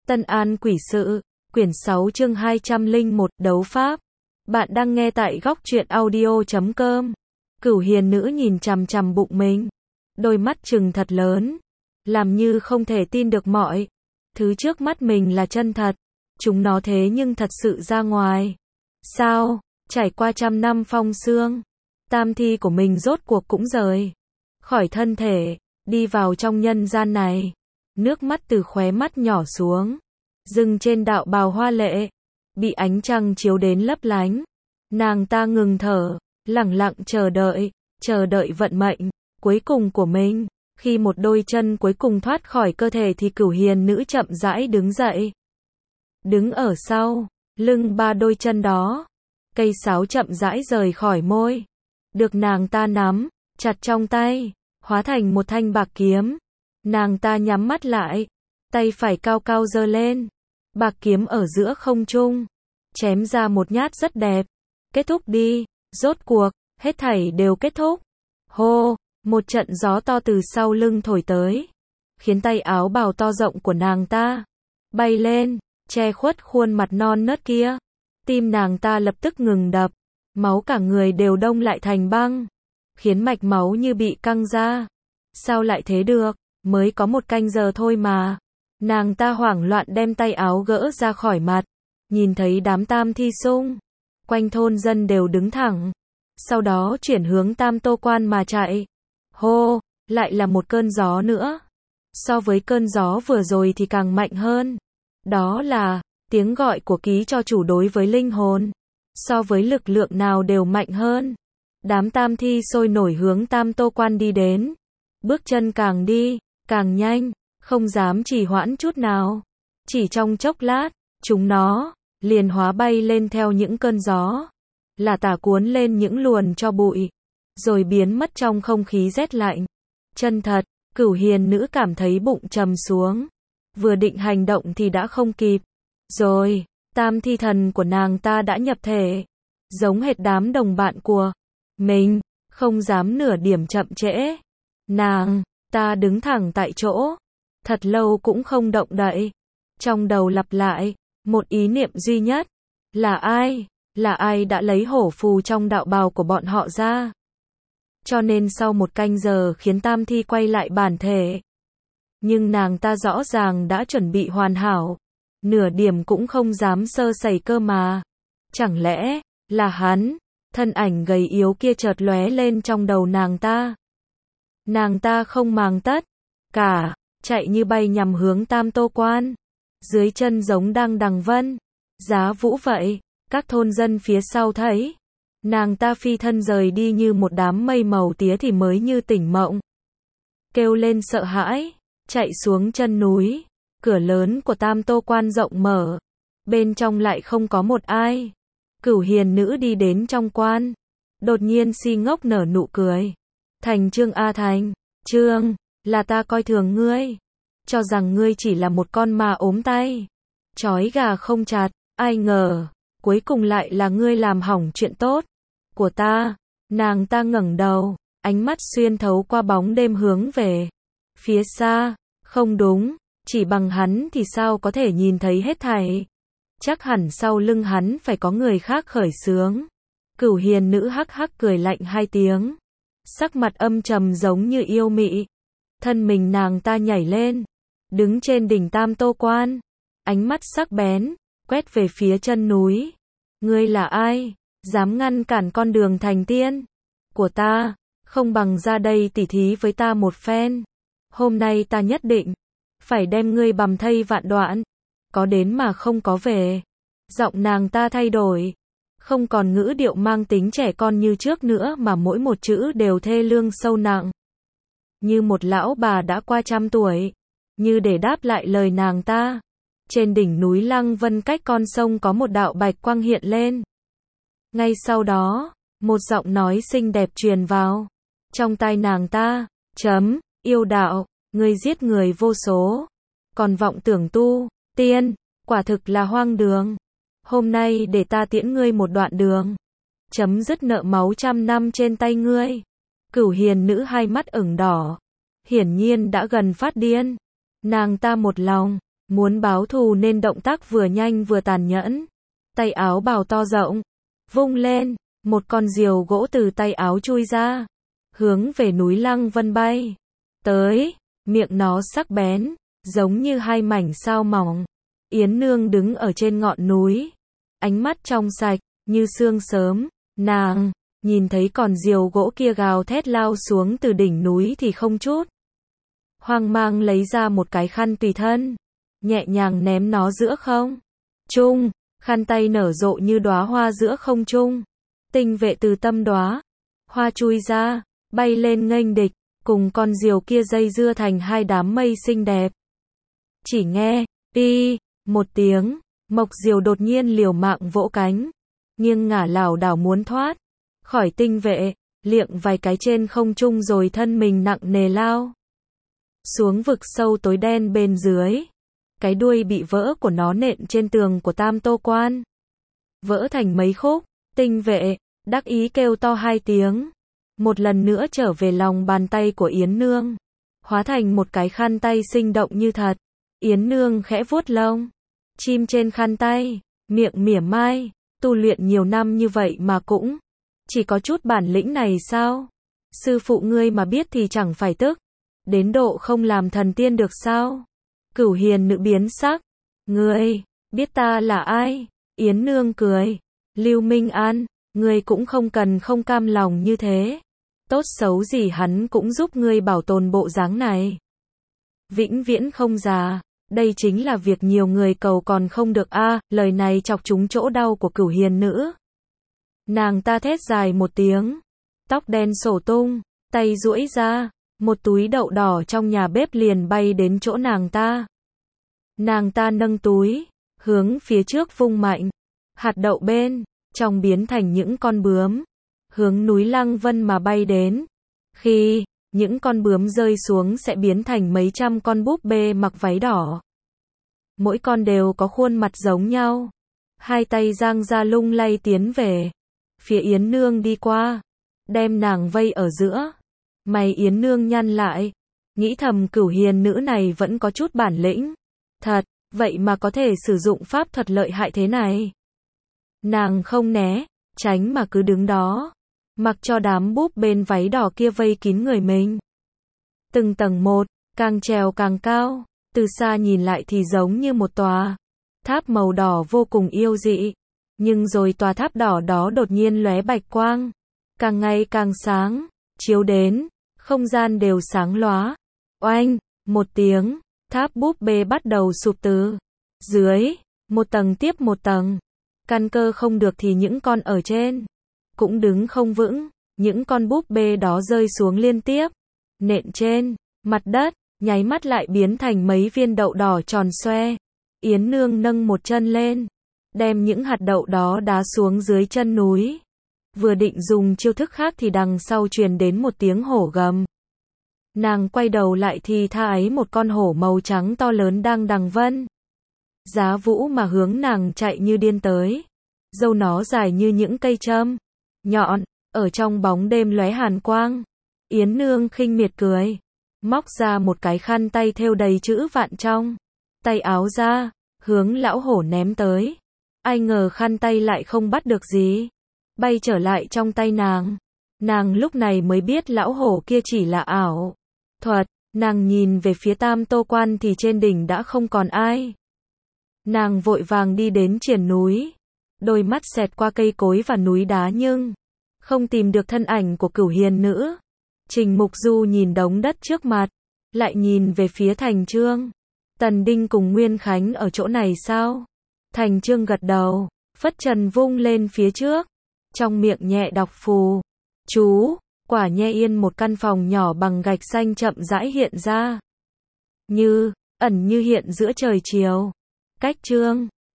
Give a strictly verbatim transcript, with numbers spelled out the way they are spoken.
Tân An Quỷ Sự, quyển sáu chương hai trăm lẻ một, đấu pháp. Bạn đang nghe tại góc truyện audio chấm com. Cửu hiền nữ nhìn chằm chằm bụng mình, đôi mắt trừng thật lớn, làm như không thể tin được mọi thứ trước mắt mình là chân thật. Chúng nó thế nhưng thật sự ra ngoài. Sao, trải qua trăm năm phong sương, tam thi của mình rốt cuộc cũng rời khỏi thân thể, đi vào trong nhân gian này. Nước mắt từ khóe mắt nhỏ xuống, dừng trên đạo bào hoa lệ, bị ánh trăng chiếu đến lấp lánh. Nàng ta ngừng thở, lẳng lặng chờ đợi, chờ đợi vận mệnh cuối cùng của mình. Khi một đôi chân cuối cùng thoát khỏi cơ thể thì cửu hiền nữ chậm rãi đứng dậy. Đứng ở sau lưng ba đôi chân đó, cây sáo chậm rãi rời khỏi môi, được nàng ta nắm chặt trong tay, hóa thành một thanh bạc kiếm. Nàng ta nhắm mắt lại, tay phải cao cao giơ lên, bạc kiếm ở giữa không trung, chém ra một nhát rất đẹp. Kết thúc đi, rốt cuộc, hết thảy đều kết thúc. Hô, một trận gió to từ sau lưng thổi tới, khiến tay áo bào to rộng của nàng ta bay lên, che khuất khuôn mặt non nớt kia. Tim nàng ta lập tức ngừng đập, máu cả người đều đông lại thành băng, khiến mạch máu như bị căng ra. Sao lại thế được? Mới có một canh giờ thôi mà. Nàng ta hoảng loạn đem tay áo gỡ ra khỏi mặt, nhìn thấy đám tam thi xung quanh thôn dân đều đứng thẳng, sau đó chuyển hướng Tam Tô Quan mà chạy. Hô, lại là một cơn gió nữa. So với cơn gió vừa rồi thì càng mạnh hơn. Đó là tiếng gọi của ký cho chủ đối với linh hồn. So với lực lượng nào đều mạnh hơn. Đám tam thi sôi nổi hướng Tam Tô Quan đi đến. Bước chân càng đi càng nhanh, không dám trì hoãn chút nào. Chỉ trong chốc lát, chúng nó liền hóa bay lên theo những cơn gió, là tả cuốn lên những luồn cho bụi, rồi biến mất trong không khí rét lạnh. Chân thật, cửu hiền nữ cảm thấy bụng trầm xuống, vừa định hành động thì đã không kịp. Rồi, tam thi thần của nàng ta đã nhập thể, giống hệt đám đồng bạn của mình, không dám nửa điểm chậm trễ. Nàng ta đứng thẳng tại chỗ, thật lâu cũng không động đậy. Trong đầu lặp lại một ý niệm duy nhất, là ai, là ai đã lấy hổ phù trong đạo bào của bọn họ ra. Cho nên sau một canh giờ khiến tam thi quay lại bản thể. Nhưng nàng ta rõ ràng đã chuẩn bị hoàn hảo, nửa điểm cũng không dám sơ sẩy cơ mà. Chẳng lẽ là hắn? Thân ảnh gầy yếu kia chợt lóe lên trong đầu nàng ta. Nàng ta không màng tất cả, chạy như bay nhằm hướng Tam Tô Quan. Dưới chân giống đang đằng vân giá vũ vậy. Các thôn dân phía sau thấy nàng ta phi thân rời đi như một đám mây màu tía thì mới như tỉnh mộng, kêu lên sợ hãi, chạy xuống chân núi. Cửa lớn của Tam Tô Quan rộng mở, bên trong lại không có một ai. Cửu hiền nữ đi đến trong quan, đột nhiên si ngốc nở nụ cười. Thành Trương a Thành, Trương, là ta coi thường ngươi, cho rằng ngươi chỉ là một con ma ốm tay, trói gà không chặt. Ai ngờ, cuối cùng lại là ngươi làm hỏng chuyện tốt của ta. Nàng ta ngẩng đầu, ánh mắt xuyên thấu qua bóng đêm hướng về phía xa. Không đúng, chỉ bằng hắn thì sao có thể nhìn thấy hết thảy. Chắc hẳn sau lưng hắn phải có người khác khởi xướng. Cửu hiền nữ hắc hắc cười lạnh hai tiếng, sắc mặt âm trầm giống như yêu mị. Thân mình nàng ta nhảy lên, đứng trên đỉnh Tam Tô Quan, ánh mắt sắc bén quét về phía chân núi. Ngươi là ai, dám ngăn cản con đường thành tiên của ta? Không bằng ra đây tỉ thí với ta một phen. Hôm nay ta nhất định phải đem ngươi bằm thây vạn đoạn. Có đến mà không có về. Giọng nàng ta thay đổi, không còn ngữ điệu mang tính trẻ con như trước nữa, mà mỗi một chữ đều thê lương sâu nặng, như một lão bà đã qua trăm tuổi. Như để đáp lại lời nàng ta, trên đỉnh núi Lăng Vân cách con sông có một đạo bạch quang hiện lên. Ngay sau đó, một giọng nói xinh đẹp truyền vào trong tai nàng ta. Chấm, yêu đạo, ngươi giết người vô số, còn vọng tưởng tu tiên, quả thực là hoang đường. Hôm nay để ta tiễn ngươi một đoạn đường, chấm dứt nợ máu trăm năm trên tay ngươi. Cửu hiền nữ hai mắt ửng đỏ, hiển nhiên đã gần phát điên. Nàng ta một lòng Muốn báo thù nên động tác vừa nhanh vừa tàn nhẫn. Tay áo bào to rộng, vung lên, một con diều gỗ từ tay áo chui ra, hướng về núi Lăng Vân bay tới, miệng nó sắc bén, giống như hai mảnh sao mỏng. Yến Nương đứng ở trên ngọn núi, ánh mắt trong sạch, như sương sớm, nàng nhìn thấy con diều gỗ kia gào thét lao xuống từ đỉnh núi thì không chút hoang mang lấy ra một cái khăn tùy thân, nhẹ nhàng ném nó giữa không trung, khăn tay nở rộ như đóa hoa giữa không trung. Tinh vệ từ tâm đóa hoa chui ra, bay lên nghênh địch, cùng con diều kia dây dưa thành hai đám mây xinh đẹp. Chỉ nghe, pi, một tiếng, mộc diều đột nhiên liều mạng vỗ cánh, nghiêng ngả lảo đảo muốn thoát khỏi tinh vệ, liệng vài cái trên không trung rồi thân mình nặng nề lao xuống vực sâu tối đen bên dưới. Cái đuôi bị vỡ của nó nện trên tường của Tam Tô Quan, vỡ thành mấy khúc. Tinh vệ đắc ý kêu to hai tiếng, một lần nữa trở về lòng bàn tay của Yến Nương, hóa thành một cái khăn tay sinh động như thật. Yến Nương khẽ vuốt lông chim trên khăn tay, miệng mỉa mai, tu luyện nhiều năm như vậy mà cũng chỉ có chút bản lĩnh này sao? Sư phụ ngươi mà biết thì chẳng phải tức đến độ không làm thần tiên được sao? Cửu Hiền Nữ biến sắc, ngươi biết ta là ai? Yến Nương cười, Lưu Minh An, ngươi cũng không cần không cam lòng như thế. Tốt xấu gì hắn cũng giúp ngươi bảo tồn bộ dáng này, vĩnh viễn không già. Đây chính là việc nhiều người cầu còn không được a. À, lời này chọc trúng chỗ đau của Cửu Hiền Nữ. Nàng ta thét dài một tiếng, tóc đen xổ tung, tay duỗi ra, một túi đậu đỏ trong nhà bếp liền bay đến chỗ nàng ta. Nàng ta nâng túi, hướng phía trước vung mạnh, hạt đậu bên trong biến thành những con bướm, hướng núi Lăng Vân mà bay đến. Khi những con bướm rơi xuống sẽ biến thành mấy trăm con búp bê mặc váy đỏ. Mỗi con đều có khuôn mặt giống nhau. Hai tay giang ra lung lay tiến về phía Yến Nương đi qua, đem nàng vây ở giữa. Mày Yến Nương nhăn lại, nghĩ thầm Cửu Hiền Nữ này vẫn có chút bản lĩnh. Thật, vậy mà có thể sử dụng pháp thuật lợi hại thế này. Nàng không né, tránh mà cứ đứng đó, mặc cho đám búp bên váy đỏ kia vây kín người mình. Từng tầng một, càng trèo càng cao, từ xa nhìn lại thì giống như một tòa tháp màu đỏ vô cùng yêu dị. Nhưng rồi tòa tháp đỏ đó đột nhiên lóe bạch quang, càng ngày càng sáng, chiếu đến, không gian đều sáng lóa. Oanh, một tiếng, tháp búp bê bắt đầu sụp từ dưới, một tầng tiếp một tầng. Căn cơ không được thì những con ở trên cũng đứng không vững, những con búp bê đó rơi xuống liên tiếp, nện trên mặt đất, nháy mắt lại biến thành mấy viên đậu đỏ tròn xoe. Yến Nương nâng một chân lên, đem những hạt đậu đó đá xuống dưới chân núi. Vừa định dùng chiêu thức khác thì đằng sau truyền đến một tiếng hổ gầm. Nàng quay đầu lại thì tha ấy một con hổ màu trắng to lớn đang đằng vân giá vũ mà hướng nàng chạy như điên tới. Râu nó dài như những cây châm nhọn, ở trong bóng đêm lóe hàn quang. Yến Nương khinh miệt cười, móc ra một cái khăn tay thêu đầy chữ vạn trong tay áo ra, hướng lão hổ ném tới. Ai ngờ khăn tay lại không bắt được gì, bay trở lại trong tay nàng. Nàng lúc này mới biết lão hổ kia chỉ là ảo thuật. Nàng nhìn về phía Tam Tô Quan thì trên đỉnh đã không còn ai. Nàng vội vàng đi đến triển núi, đôi mắt xẹt qua cây cối và núi đá nhưng không tìm được thân ảnh của Cửu Hiền Nữ. Trình Mục Du nhìn đống đất trước mặt, lại nhìn về phía Thành Trương. Tần Đinh cùng Nguyên Khánh ở chỗ này sao? Thành Trương gật đầu, phất trần vung lên phía trước, trong miệng nhẹ đọc phù chú. Quả nhe yên một căn phòng nhỏ bằng gạch xanh chậm rãi hiện ra, như ẩn như hiện giữa trời chiều. Cách Trương